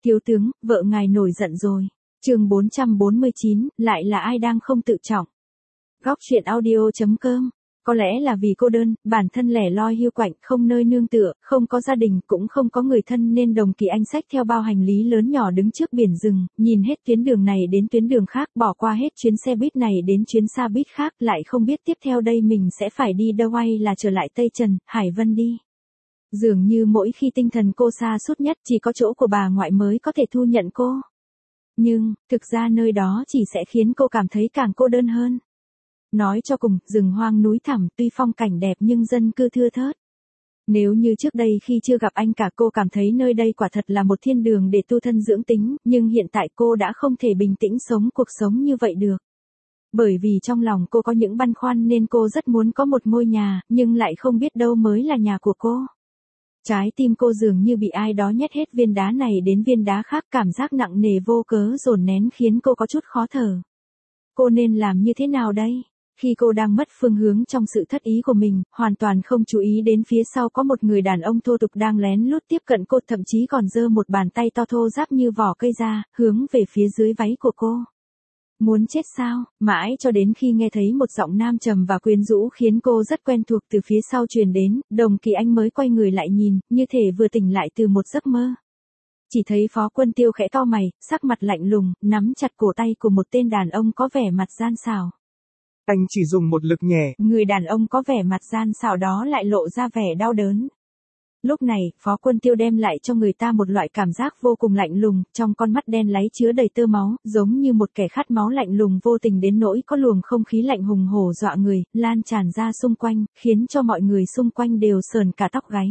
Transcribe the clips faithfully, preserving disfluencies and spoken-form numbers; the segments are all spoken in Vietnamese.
Thiếu tướng, vợ ngài nổi giận rồi. Chương bốn trăm bốn mươi chín, lại là ai đang không tự trọng. Góc truyện audio chấm com. Có lẽ là vì cô đơn, bản thân lẻ loi hiu quạnh, không nơi nương tựa, không có gia đình, cũng không có người thân nên Đồng Kỳ Anh xách theo bao hành lý lớn nhỏ đứng trước biển rừng, nhìn hết tuyến đường này đến tuyến đường khác, bỏ qua hết chuyến xe buýt này đến chuyến xa buýt khác, lại không biết tiếp theo đây mình sẽ phải đi đâu hay là trở lại Tây Trần, Hải Vân đi. Dường như mỗi khi tinh thần cô sa sút nhất chỉ có chỗ của bà ngoại mới có thể thu nhận cô. Nhưng, thực ra nơi đó chỉ sẽ khiến cô cảm thấy càng cô đơn hơn. Nói cho cùng, rừng hoang núi thẳm tuy phong cảnh đẹp nhưng dân cư thưa thớt. Nếu như trước đây khi chưa gặp anh cả cô cảm thấy nơi đây quả thật là một thiên đường để tu thân dưỡng tính, nhưng hiện tại cô đã không thể bình tĩnh sống cuộc sống như vậy được. Bởi vì trong lòng cô có những băn khoăn nên cô rất muốn có một ngôi nhà, nhưng lại không biết đâu mới là nhà của cô. Trái tim cô dường như bị ai đó nhét hết viên đá này đến viên đá khác, cảm giác nặng nề vô cớ dồn nén khiến cô có chút khó thở. Cô nên làm như thế nào đây? Khi cô đang mất phương hướng trong sự thất ý của mình, hoàn toàn không chú ý đến phía sau có một người đàn ông thô tục đang lén lút tiếp cận cô, thậm chí còn giơ một bàn tay to thô ráp như vỏ cây ra, hướng về phía dưới váy của cô. Muốn chết sao? Mãi cho đến khi nghe thấy một giọng nam trầm và quyến rũ khiến cô rất quen thuộc từ phía sau truyền đến, Đồng Kỳ Anh mới quay người lại nhìn, như thể vừa tỉnh lại từ một giấc mơ. Chỉ thấy Phó Quân Tiêu khẽ cau mày, sắc mặt lạnh lùng, nắm chặt cổ tay của một tên đàn ông có vẻ mặt gian xảo. Anh chỉ dùng một lực nhẹ. Người đàn ông có vẻ mặt gian xảo đó lại lộ ra vẻ đau đớn. Lúc này, Phó Quân Tiêu đem lại cho người ta một loại cảm giác vô cùng lạnh lùng, trong con mắt đen láy chứa đầy tơ máu, giống như một kẻ khát máu lạnh lùng vô tình đến nỗi có luồng không khí lạnh hùng hổ dọa người, lan tràn ra xung quanh, khiến cho mọi người xung quanh đều sờn cả tóc gáy.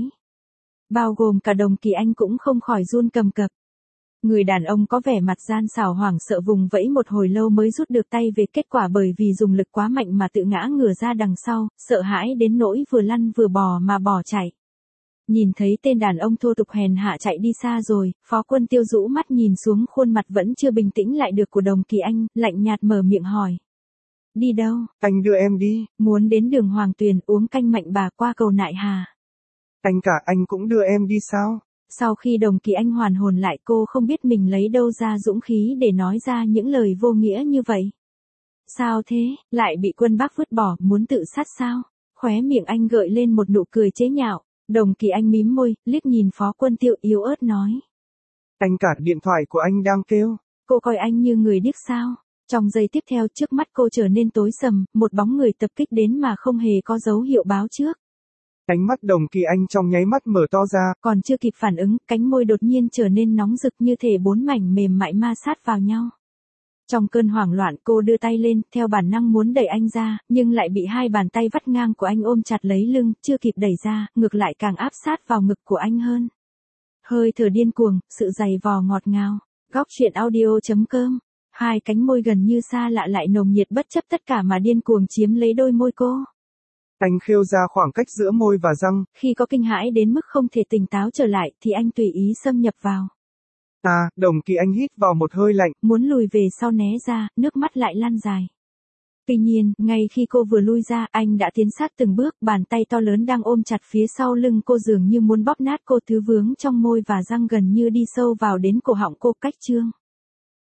Bao gồm cả Đồng Kỳ Anh cũng không khỏi run cầm cập. Người đàn ông có vẻ mặt gian xảo hoảng sợ vùng vẫy một hồi lâu mới rút được tay về, kết quả bởi vì dùng lực quá mạnh mà tự ngã ngửa ra đằng sau, sợ hãi đến nỗi vừa lăn vừa bò mà bỏ chạy. Nhìn thấy tên đàn ông thô tục hèn hạ chạy đi xa rồi, Phó Quân Tiêu rũ mắt nhìn xuống khuôn mặt vẫn chưa bình tĩnh lại được của Đồng Kỳ Anh, lạnh nhạt mở miệng hỏi. Đi đâu? Anh đưa em đi. Muốn đến đường Hoàng Tuyền uống canh mạnh bà qua cầu Nại Hà. Anh cả anh cũng đưa em đi sao? Sau khi Đồng Kỳ Anh hoàn hồn lại, cô không biết mình lấy đâu ra dũng khí để nói ra những lời vô nghĩa như vậy. Sao thế, lại bị quân Bắc vứt bỏ, muốn tự sát sao? Khóe miệng anh gợi lên một nụ cười chế nhạo. Đồng Kỳ Anh mím môi, liếc nhìn Phó Quân Tiêu yếu ớt nói. Anh cả, điện thoại của anh đang kêu. Cô coi anh như người điếc sao? Trong giây tiếp theo trước mắt cô trở nên tối sầm, một bóng người tập kích đến mà không hề có dấu hiệu báo trước. Ánh mắt Đồng Kỳ Anh trong nháy mắt mở to ra. Còn chưa kịp phản ứng, cánh môi đột nhiên trở nên nóng rực như thể bốn mảnh mềm mại ma sát vào nhau. Trong cơn hoảng loạn cô đưa tay lên, theo bản năng muốn đẩy anh ra, nhưng lại bị hai bàn tay vắt ngang của anh ôm chặt lấy lưng, chưa kịp đẩy ra, ngược lại càng áp sát vào ngực của anh hơn. Hơi thở điên cuồng, sự giày vò ngọt ngào. Góc truyện audio chấm com. Hai cánh môi gần như xa lạ lại nồng nhiệt bất chấp tất cả mà điên cuồng chiếm lấy đôi môi cô. Anh khêu ra khoảng cách giữa môi và răng. Khi có kinh hãi đến mức không thể tỉnh táo trở lại thì anh tùy ý xâm nhập vào. À, Đồng Kỳ Anh hít vào một hơi lạnh. Muốn lùi về sau né ra, nước mắt lại lan dài. Tuy nhiên, ngay khi cô vừa lui ra, anh đã tiến sát từng bước, bàn tay to lớn đang ôm chặt phía sau lưng cô dường như muốn bóp nát cô, thứ vướng trong môi và răng gần như đi sâu vào đến cổ họng cô. Cách chương.